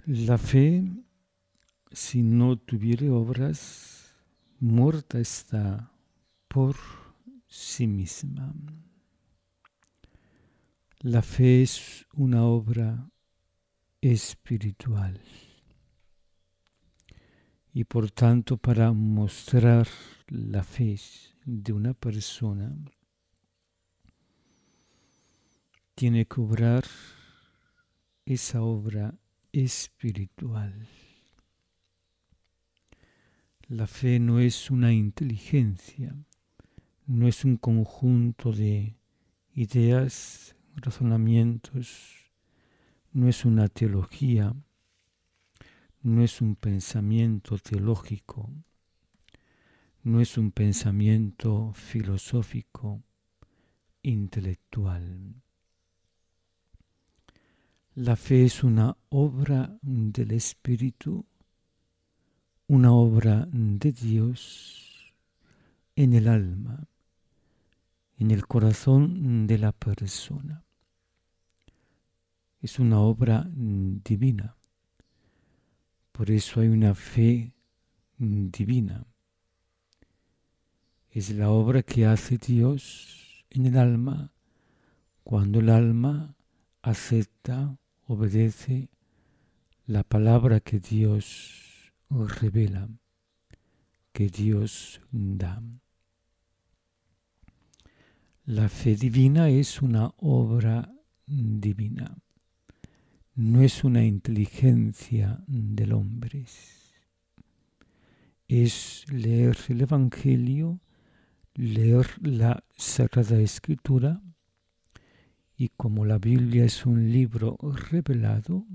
La fe, si no tuviere obras, muerta está por sí misma. La fe es una obra espiritual y por tanto para mostrar la fe de una persona tiene que obrar esa obra espiritual. La fe no es una inteligencia, no es un conjunto de ideas, razonamientos, no es una teología, no es un pensamiento teológico, no es un pensamiento filosófico, intelectual. La fe es una obra del Espíritu, una obra de Dios en el alma, en el corazón de la persona. Es una obra divina. Por eso hay una fe divina. Es la obra que hace Dios en el alma cuando el alma acepta, obedece la palabra que Dios revela, que Dios da. La fe divina es una obra divina. No es una inteligencia del hombre. Es leer el Evangelio, leer la Sagrada Escritura, y como la Biblia es un libro revelado,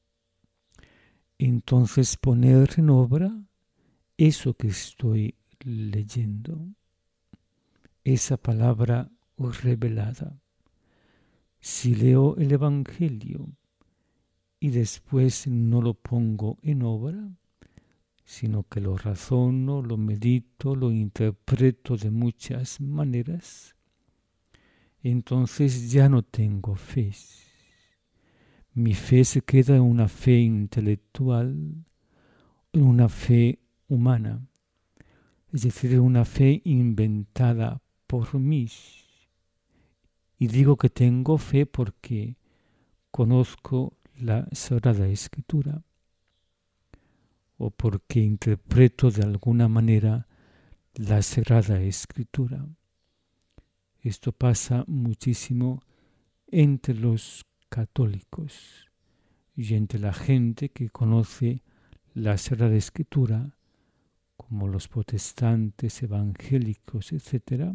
entonces poner en obra eso que estoy leyendo, esa palabra revelada. Si leo el Evangelio y después no lo pongo en obra, sino que lo razono, lo medito, lo interpreto de muchas maneras, entonces ya no tengo fe. Mi fe se queda en una fe intelectual, en una fe humana, es decir, en una fe inventada por mí. Y digo que tengo fe porque conozco la Sagrada Escritura o porque interpreto de alguna manera la Sagrada Escritura. Esto pasa muchísimo entre los católicos y entre la gente que conoce la Sagrada Escritura, como los protestantes, evangélicos, etc.,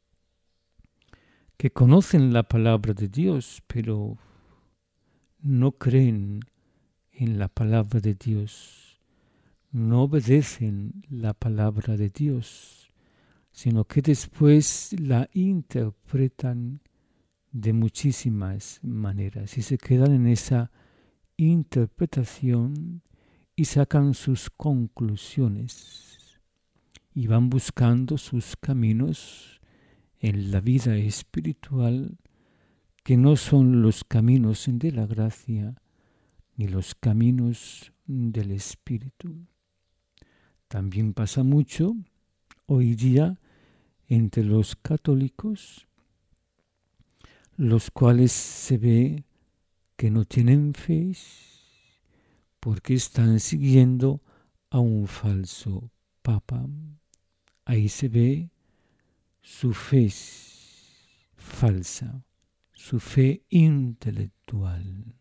que conocen la palabra de Dios, pero no creen en la palabra de Dios, no obedecen la palabra de Dios, sino que después la interpretan de muchísimas maneras y se quedan en esa interpretación y sacan sus conclusiones y van buscando sus caminos en la vida espiritual que no son los caminos de la gracia ni los caminos del Espíritu. También pasa mucho hoy día entre los católicos, los cuales se ve que no tienen fe porque están siguiendo a un falso papa. Ahí se ve su fe falsa, su fe intelectual.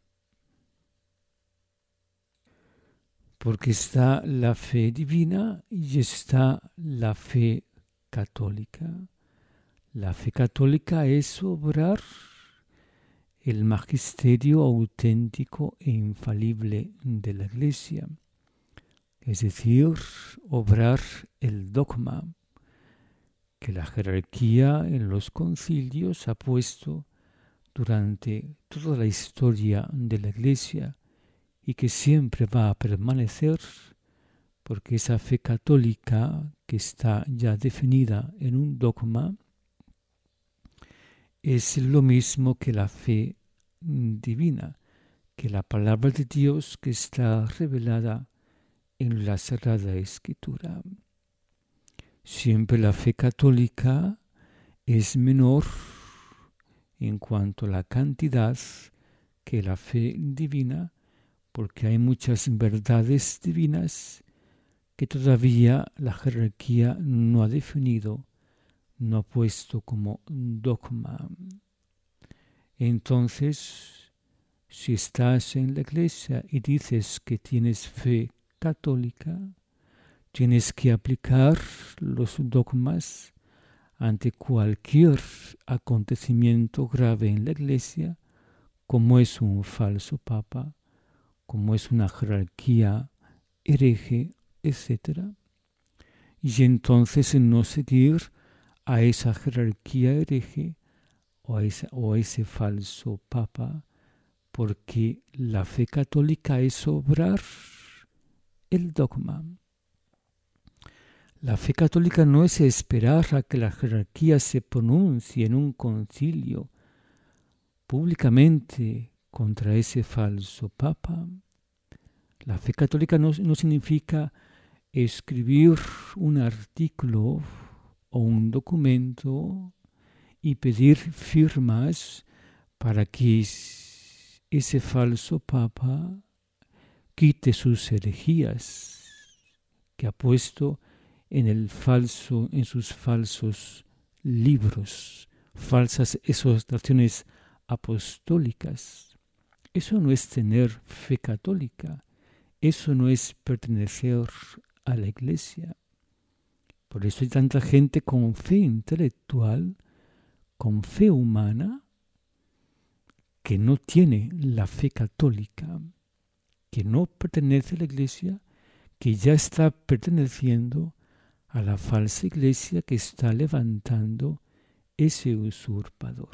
Porque está la fe divina y está la fe católica. La fe católica es obrar el magisterio auténtico e infalible de la Iglesia, es decir, obrar el dogma que la jerarquía en los concilios ha puesto durante toda la historia de la Iglesia y que siempre va a permanecer, porque esa fe católica que está ya definida en un dogma es lo mismo que la fe divina, que la palabra de Dios que está revelada en la Sagrada Escritura. Siempre la fe católica es menor en cuanto a la cantidad que la fe divina, porque hay muchas verdades divinas que todavía la jerarquía no ha definido, no ha puesto como dogma. Entonces, si estás en la iglesia y dices que tienes fe católica, tienes que aplicar los dogmas ante cualquier acontecimiento grave en la iglesia, como es un falso papa, como es una jerarquía hereje, etc. Y entonces no seguir a esa jerarquía hereje o a ese falso papa, porque la fe católica es obrar el dogma. La fe católica no es esperar a que la jerarquía se pronuncie en un concilio públicamente contra ese falso papa. La fe católica no significa escribir un artículo o un documento y pedir firmas para que ese falso papa quite sus herejías que ha puesto en sus falsos libros, falsas exhortaciones apostólicas. Eso no es tener fe católica, eso no es pertenecer a la iglesia. Por eso hay tanta gente con fe intelectual, con fe humana, que no tiene la fe católica, que no pertenece a la iglesia, que ya está perteneciendo a la falsa iglesia que está levantando ese usurpador.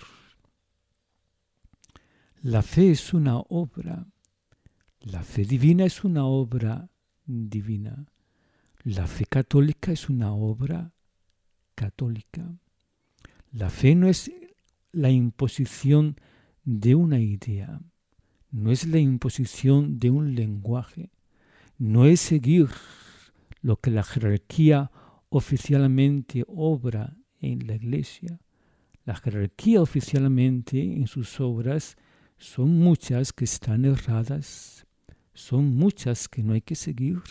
La fe es una obra. La fe divina es una obra divina. La fe católica es una obra católica. La fe no es la imposición de una idea, no es la imposición de un lenguaje, no es seguir lo que la jerarquía oficialmente obra en la iglesia. La jerarquía oficialmente en sus obras son muchas que están erradas, son muchas que no hay que seguir.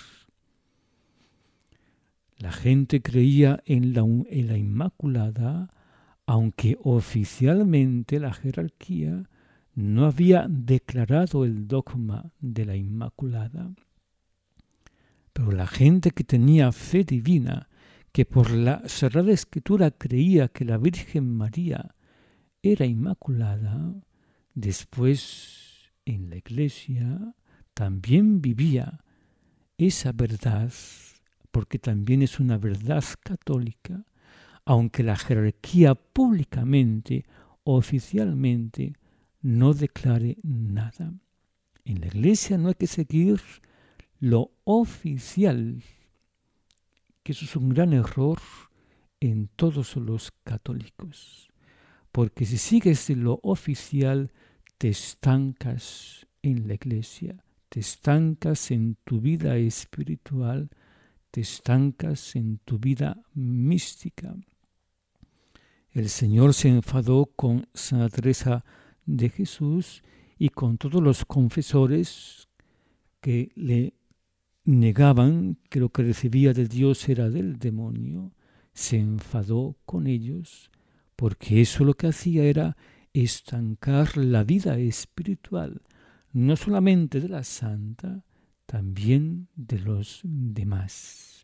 La gente creía en la Inmaculada, aunque oficialmente la jerarquía no había declarado el dogma de la Inmaculada. Pero la gente que tenía fe divina, que por la Sagrada Escritura creía que la Virgen María era Inmaculada, después en la iglesia también vivía esa verdad, porque también es una verdad católica, aunque la jerarquía públicamente, oficialmente, no declare nada. En la iglesia no hay que seguir lo oficial, que eso es un gran error en todos los católicos, porque si sigues lo oficial te estancas en la iglesia, te estancas en tu vida espiritual, te estancas en tu vida mística. El Señor se enfadó con Santa Teresa de Jesús y con todos los confesores que le negaban que lo que recibía de Dios era del demonio. Se enfadó con ellos porque eso lo que hacía era estancar la vida espiritual, no solamente de la santa, también de los demás.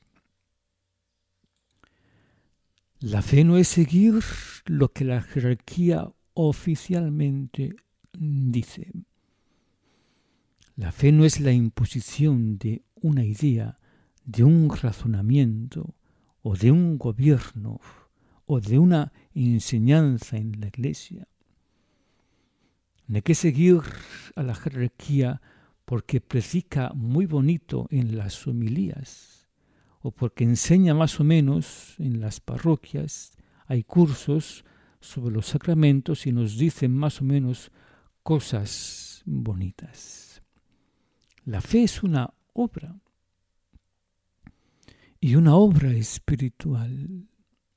La fe no es seguir lo que la jerarquía oficialmente dice. La fe no es la imposición de una idea, de un razonamiento, o de un gobierno, o de una enseñanza en la iglesia. No hay que seguir a la jerarquía porque predica muy bonito en las homilías, o porque enseña más o menos en las parroquias. Hay cursos sobre los sacramentos y nos dicen más o menos cosas bonitas. La fe es una obra, y una obra espiritual.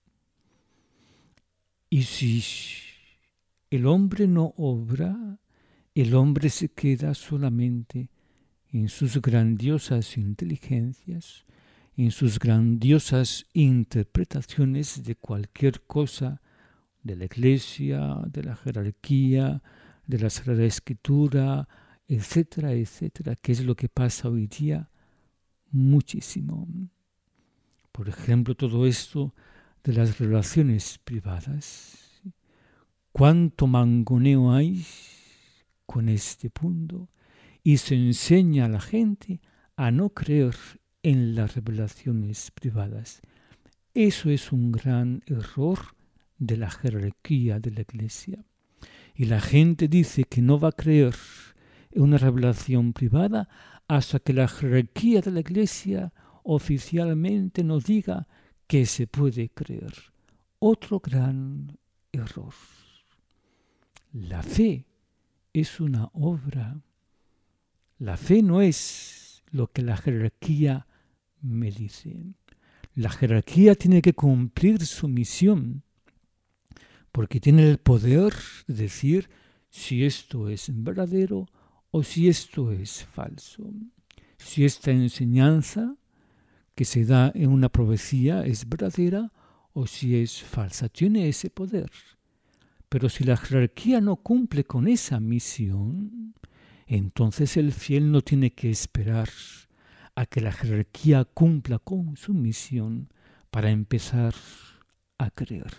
Y si el hombre no obra, el hombre se queda solamente en sus grandiosas inteligencias, en sus grandiosas interpretaciones de cualquier cosa, de la Iglesia, de la jerarquía, de la Sagrada Escritura, etcétera, etcétera, que es lo que pasa hoy día muchísimo. Por ejemplo, todo esto de las relaciones privadas. ¿Cuánto mangoneo hay con este punto? Y se enseña a la gente a no creer en las revelaciones privadas. Eso es un gran error de la jerarquía de la Iglesia. Y la gente dice que no va a creer en una revelación privada hasta que la jerarquía de la Iglesia oficialmente nos diga que se puede creer. Otro gran error. La fe es una obra. La fe no es lo que la jerarquía me dice. La jerarquía tiene que cumplir su misión, porque tiene el poder de decir si esto es verdadero o si esto es falso. Si esta enseñanza que se da en una profecía es verdadera o si es falsa. Tiene ese poder. Pero si la jerarquía no cumple con esa misión, entonces el fiel no tiene que esperar a que la jerarquía cumpla con su misión para empezar a creer.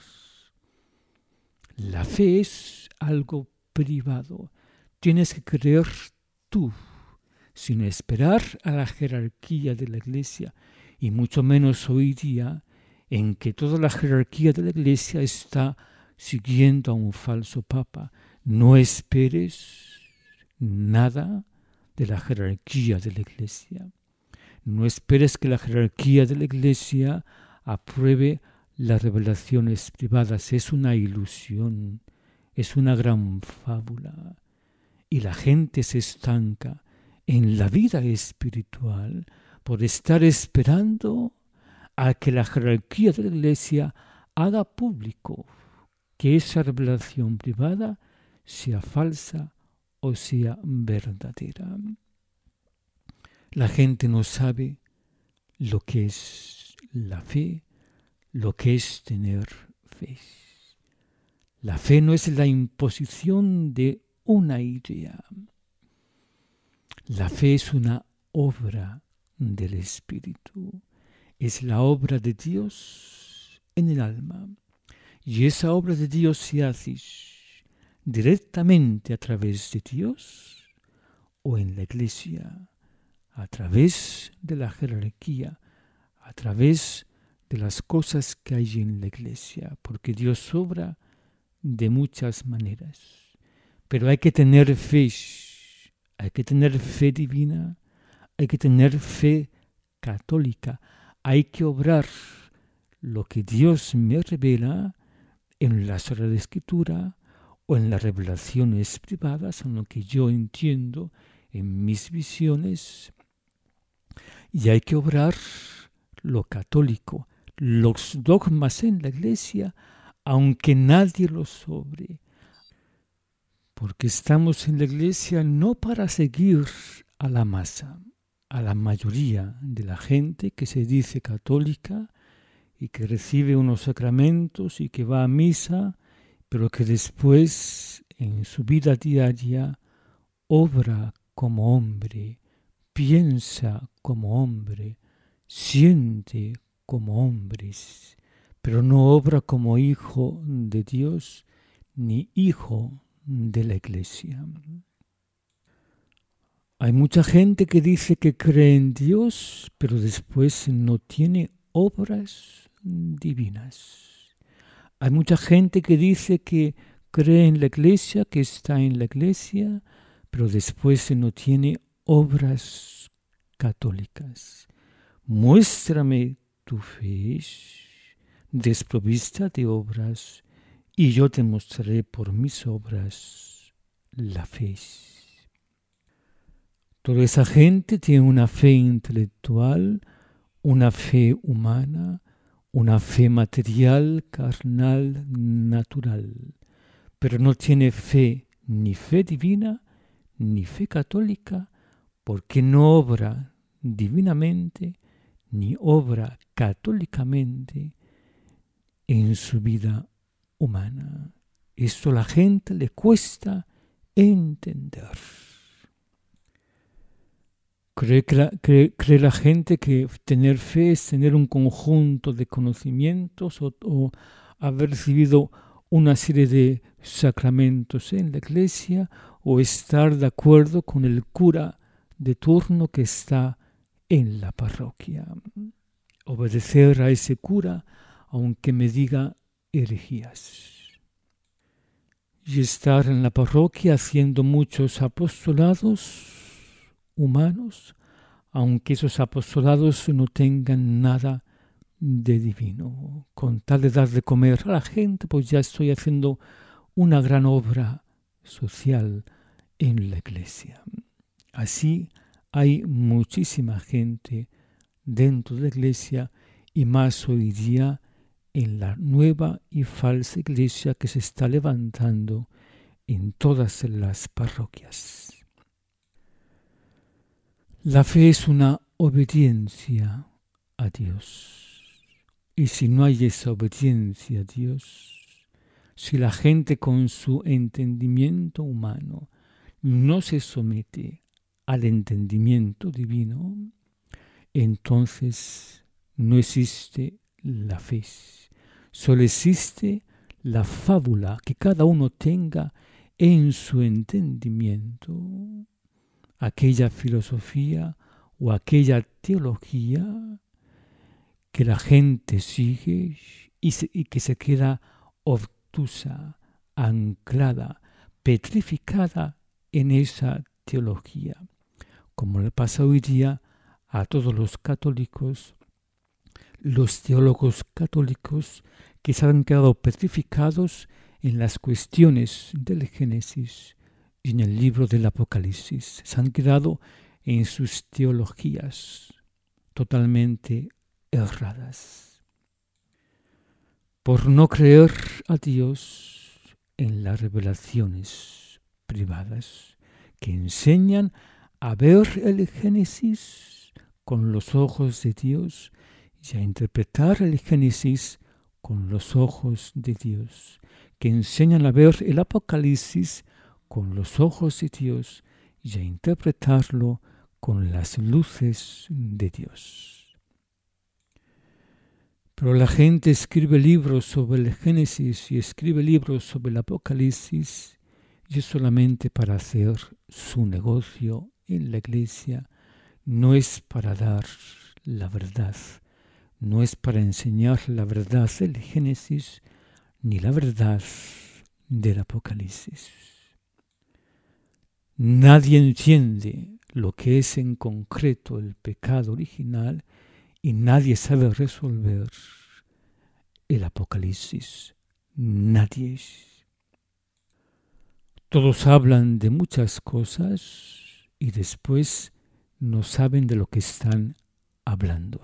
La fe es algo privado. Tienes que creer tú, sin esperar a la jerarquía de la Iglesia, y mucho menos hoy día, en que toda la jerarquía de la Iglesia está siguiendo a un falso papa. No esperes nada de la jerarquía de la Iglesia. No esperes que la jerarquía de la Iglesia apruebe las revelaciones privadas. Es una ilusión, es una gran fábula. Y la gente se estanca en la vida espiritual por estar esperando a que la jerarquía de la Iglesia haga público que esa revelación privada sea falsa o sea verdadera. La gente no sabe lo que es la fe, lo que es tener fe. La fe no es la imposición de una idea. La fe es una obra del Espíritu. Es la obra de Dios en el alma. Y esa obra de Dios se hace directamente a través de Dios o en la Iglesia, a través de la jerarquía, a través de las cosas que hay en la Iglesia, porque Dios obra de muchas maneras. Pero hay que tener fe divina, hay que tener fe católica, hay que obrar lo que Dios me revela en la Sagrada Escritura o en las revelaciones privadas, en lo que yo entiendo en mis visiones, y hay que obrar lo católico, los dogmas en la Iglesia, aunque nadie los obre, porque estamos en la Iglesia no para seguir a la masa, a la mayoría de la gente que se dice católica y que recibe unos sacramentos y que va a misa, pero que después en su vida diaria obra como hombre, piensa como hombre, siente como hombres, pero no obra como hijo de Dios ni hijo de la Iglesia. Hay mucha gente que dice que cree en Dios, pero después no tiene obras divinas. Hay mucha gente que dice que cree en la Iglesia, que está en la Iglesia, pero después no tiene obras católicas. Muéstrame tu fe desprovista de obras, y yo te mostraré por mis obras la fe. Toda esa gente tiene una fe intelectual, una fe humana, una fe material, carnal, natural, pero no tiene fe, ni fe divina, ni fe católica, porque no obra divinamente, ni obra católicamente en su vida humana. Esto a la gente le cuesta entender. Cree la gente que tener fe es tener un conjunto de conocimientos o haber recibido una serie de sacramentos en la iglesia o estar de acuerdo con el cura de turno que está en la parroquia. Obedecer a ese cura aunque me diga herejías. Y estar en la parroquia haciendo muchos apostolados humanos, aunque esos apostolados no tengan nada de divino. Con tal de dar de comer a la gente, pues ya estoy haciendo una gran obra social en la iglesia. Así hay muchísima gente dentro de la iglesia y más hoy día en la nueva y falsa iglesia que se está levantando en todas las parroquias. La fe es una obediencia a Dios. Y si no hay esa obediencia a Dios, si la gente con su entendimiento humano no se somete al entendimiento divino, entonces no existe la fe. Solo existe la fábula que cada uno tenga en su entendimiento, aquella filosofía o aquella teología que la gente sigue y que se queda obtusa, anclada, petrificada en esa teología, como le pasa hoy día a todos los católicos, los teólogos católicos que se han quedado petrificados en las cuestiones del Génesis y en el libro del Apocalipsis. Se han quedado en sus teologías totalmente erradas. Por no creer a Dios en las revelaciones privadas que enseñan a ver el Génesis con los ojos de Dios y a interpretar el Génesis con los ojos de Dios, que enseñan a ver el Apocalipsis con los ojos de Dios y a interpretarlo con las luces de Dios. Pero la gente escribe libros sobre el Génesis y escribe libros sobre el Apocalipsis y es solamente para hacer su negocio en la iglesia, no es para dar la verdad, no es para enseñar la verdad del Génesis ni la verdad del Apocalipsis. Nadie entiende lo que es en concreto el pecado original y nadie sabe resolver el Apocalipsis. Nadie. Todos hablan de muchas cosas y después no saben de lo que están hablando.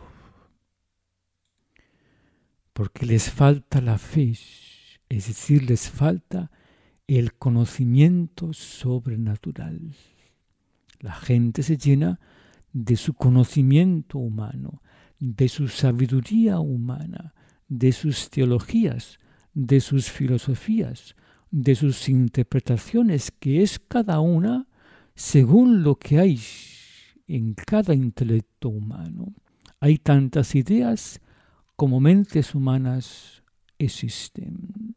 Porque les falta la fe, es decir, les falta el conocimiento sobrenatural. La gente se llena de su conocimiento humano, de su sabiduría humana, de sus teologías, de sus filosofías, de sus interpretaciones, que es cada una según lo que hay en cada intelecto humano. Hay tantas ideas como mentes humanas existen.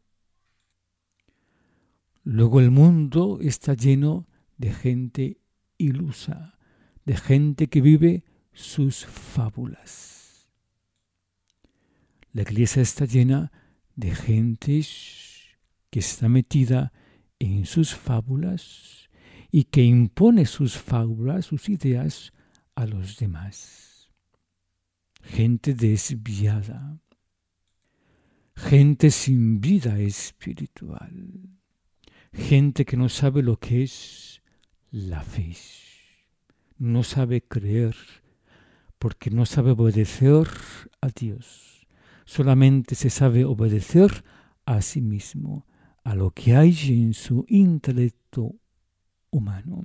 Luego el mundo está lleno de gente ilusa, de gente que vive sus fábulas. La iglesia está llena de gente que está metida en sus fábulas y que impone sus fábulas, sus ideas a los demás. Gente desviada, gente sin vida espiritual, gente que no sabe lo que es la fe. no sabe creer, porque no sabe obedecer a Dios. Solamente se sabe obedecer a sí mismo, a lo que hay en su intelecto humano.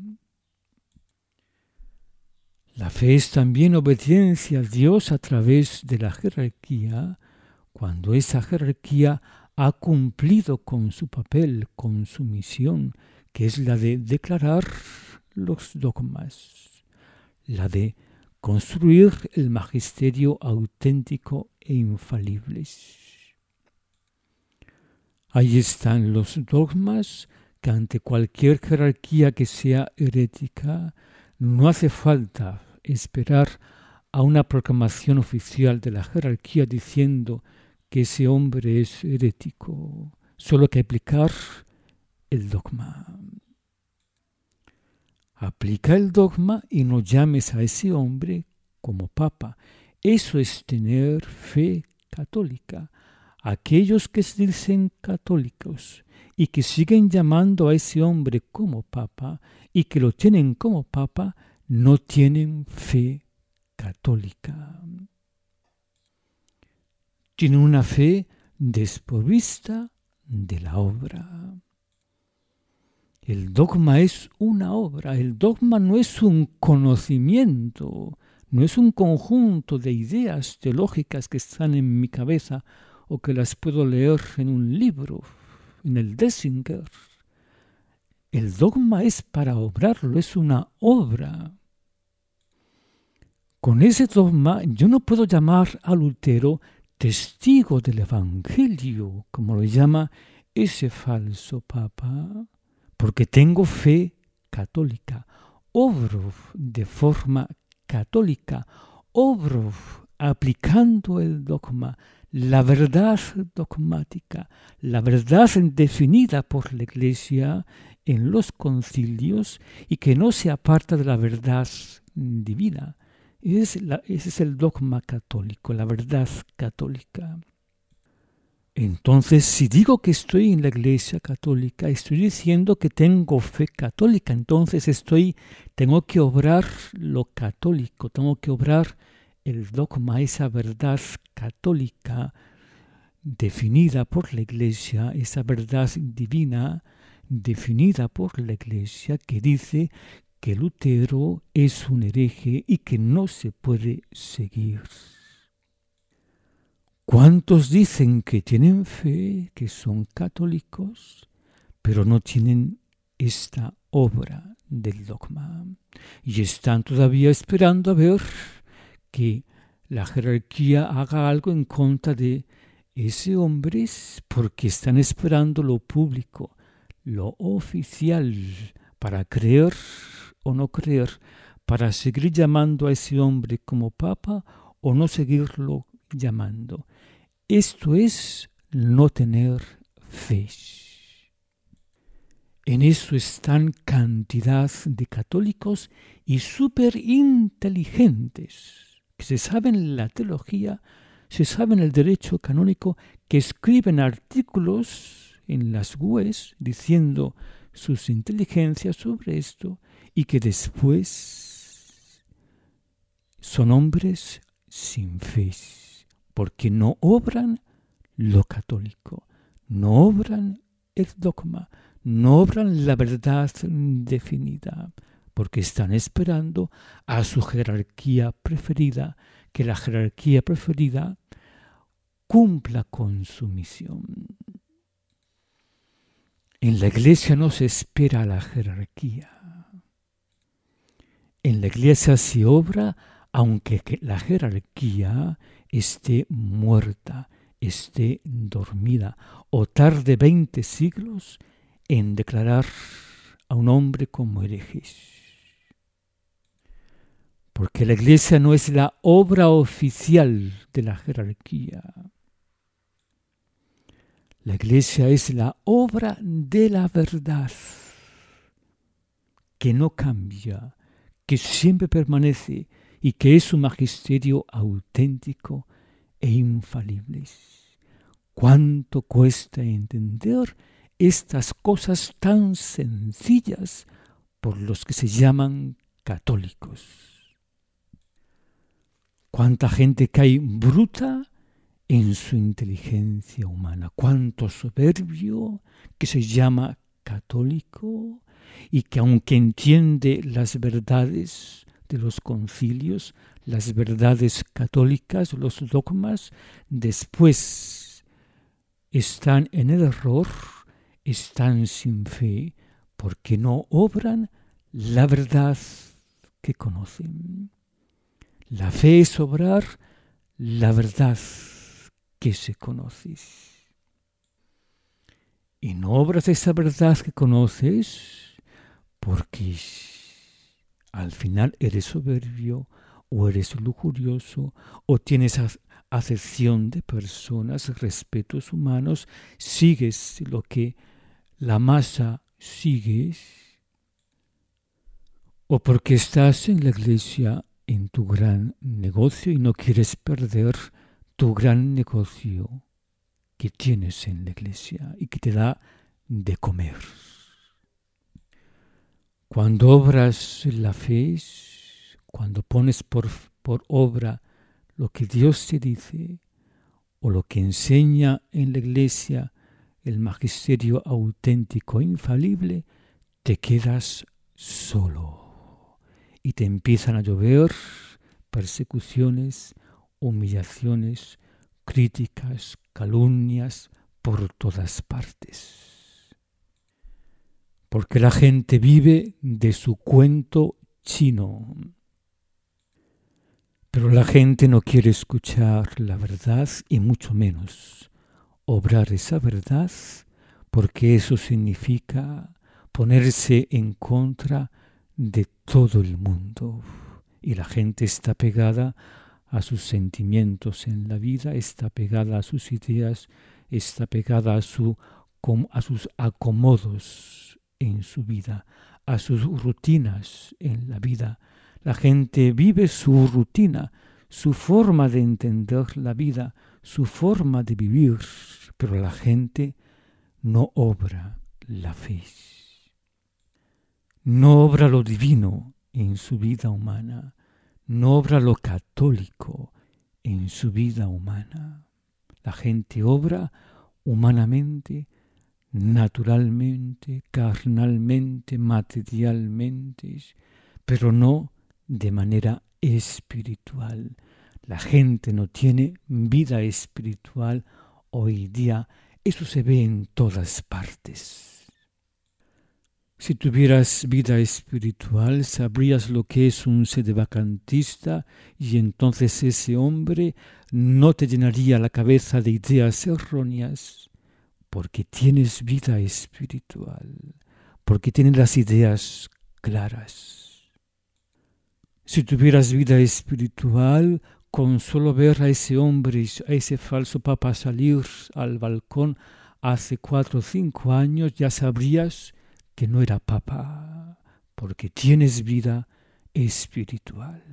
La fe es también obediencia a Dios a través de la jerarquía, cuando esa jerarquía ha cumplido con su papel, con su misión, que es la de declarar los dogmas, la de construir el magisterio auténtico e infalible. Ahí están los dogmas que ante cualquier jerarquía que sea herética, no hace falta esperar a una proclamación oficial de la jerarquía diciendo que ese hombre es herético. Solo hay que aplicar el dogma. Aplica el dogma y no llames a ese hombre como papa. Eso es tener fe católica. Aquellos que se dicen católicos y que siguen llamando a ese hombre como papa y que lo tienen como papa, no tienen fe católica. Tienen una fe desprovista de la obra. El dogma es una obra, el dogma no es un conocimiento, no es un conjunto de ideas teológicas que están en mi cabeza o que las puedo leer en un libro, en el Dessinger. El dogma es para obrarlo, es una obra. Con ese dogma yo no puedo llamar a Lutero testigo del Evangelio, como lo llama ese falso papa, porque tengo fe católica, obro de forma católica, obro aplicando el dogma, la verdad dogmática, la verdad definida por la Iglesia en los concilios y que no se aparta de la verdad divina. Ese es el dogma católico, la verdad católica. Entonces, si digo que estoy en la Iglesia católica, estoy diciendo que tengo fe católica. Entonces tengo que obrar lo católico, tengo que obrar el dogma, esa verdad católica definida por la Iglesia, esa verdad divina definida por la Iglesia que dice que Lutero es un hereje y que no se puede seguir. ¿Cuántos dicen que tienen fe, que son católicos, pero no tienen esta obra del dogma? Y están todavía esperando a ver que la jerarquía haga algo en contra de ese hombre, porque están esperando lo público, lo oficial, para creer o no creer, para seguir llamando a ese hombre como papa o no seguirlo llamando. Esto es no tener fe. En eso están cantidad de católicos y súper inteligentes, que se saben la teología, se saben el derecho canónico, que escriben artículos en las webs diciendo sus inteligencias sobre esto y que después son hombres sin fe, porque no obran lo católico, no obran el dogma, no obran la verdad definida, porque están esperando a su jerarquía preferida, que la jerarquía preferida cumpla con su misión. En la Iglesia no se espera a la jerarquía. En la Iglesia se obra aunque la jerarquía esté muerta, esté dormida, o tarde 20 siglos en declarar a un hombre como hereje. Porque la Iglesia no es la obra oficial de la jerarquía. La Iglesia es la obra de la verdad, que no cambia, que siempre permanece y que es un magisterio auténtico e infalible. ¿Cuánto cuesta entender estas cosas tan sencillas por los que se llaman católicos. Cuánta gente que hay bruta en su inteligencia humana, cuánto soberbio que se llama católico y que aunque entiende las verdades de los concilios, las verdades católicas, los dogmas, después están en el error, están sin fe, porque no obran la verdad que conocen. La fe es obrar la verdad que se conoce. Y no obras esa verdad que conoces porque al final eres soberbio o eres lujurioso o tienes acepción de personas, respetos humanos, sigues lo que la masa sigue, o porque estás en la iglesia en tu gran negocio y no quieres perder tu gran negocio que tienes en la iglesia y que te da de comer. Cuando obras la fe, cuando pones por obra lo que Dios te dice o lo que enseña en la iglesia el magisterio auténtico infalible, te quedas solo y te empiezan a llover persecuciones, humillaciones, críticas, calumnias por todas partes. Porque la gente vive de su cuento chino. Pero la gente no quiere escuchar la verdad y mucho menos obrar esa verdad, porque eso significa ponerse en contra de todo el mundo. Y la gente está pegada a sus sentimientos en la vida, está pegada a sus ideas, está pegada a sus acomodos en su vida, a sus rutinas en la vida. La gente vive su rutina, su forma de entender la vida, su forma de vivir, pero la gente no obra la fe. No obra lo divino en su vida humana, no obra lo católico en su vida humana. La gente obra humanamente, naturalmente, carnalmente, materialmente, pero no de manera espiritual. La gente no tiene vida espiritual hoy día. Eso se ve en todas partes. Si tuvieras vida espiritual, sabrías lo que es un sedevacantista y entonces ese hombre no te llenaría la cabeza de ideas erróneas porque tienes vida espiritual, porque tienes las ideas claras. Si tuvieras vida espiritual, con solo ver a ese hombre, a ese falso papa salir al balcón hace 4 o 5 años, ya sabrías que no era papa, porque tienes vida espiritual.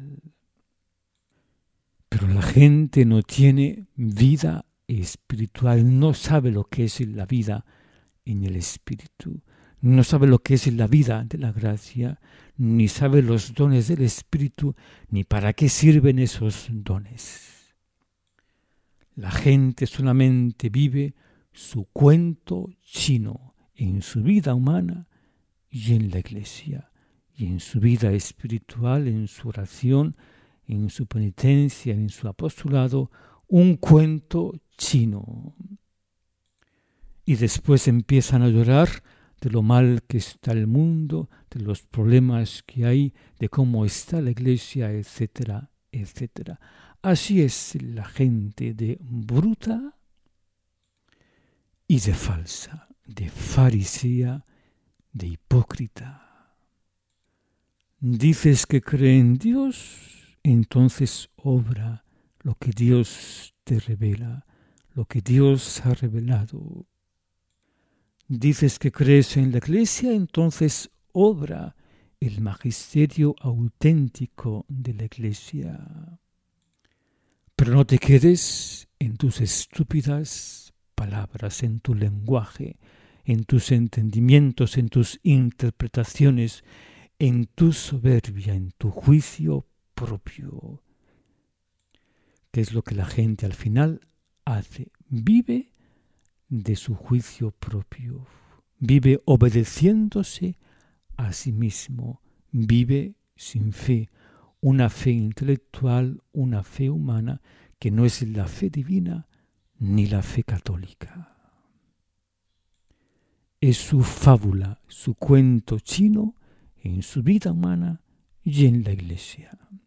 Pero la gente no tiene vida espiritual, no sabe lo que es la vida en el espíritu, no sabe lo que es la vida de la gracia, ni sabe los dones del espíritu, ni para qué sirven esos dones. La gente solamente vive su cuento chino en su vida humana y en la iglesia, y en su vida espiritual, en su oración, en su penitencia, en su apostolado, un cuento chino. Y después empiezan a llorar de lo mal que está el mundo, de los problemas que hay, de cómo está la iglesia, etcétera, etcétera. Así es la gente de bruta y de falsa, de farisea, de hipócrita. Dices que cree en Dios, entonces obra lo que Dios te revela, lo que Dios ha revelado. Dices que crees en la iglesia, entonces obra el magisterio auténtico de la iglesia. Pero no te quedes en tus estúpidas palabras, en tu lenguaje, en tus entendimientos, en tus interpretaciones, en tu soberbia, en tu juicio propio. ¿Qué es lo que la gente al final hace? Vive de su juicio propio, vive obedeciéndose a sí mismo, vive sin fe, una fe intelectual, una fe humana, que no es la fe divina ni la fe católica. Es su fábula, su cuento chino en su vida humana y en la Iglesia.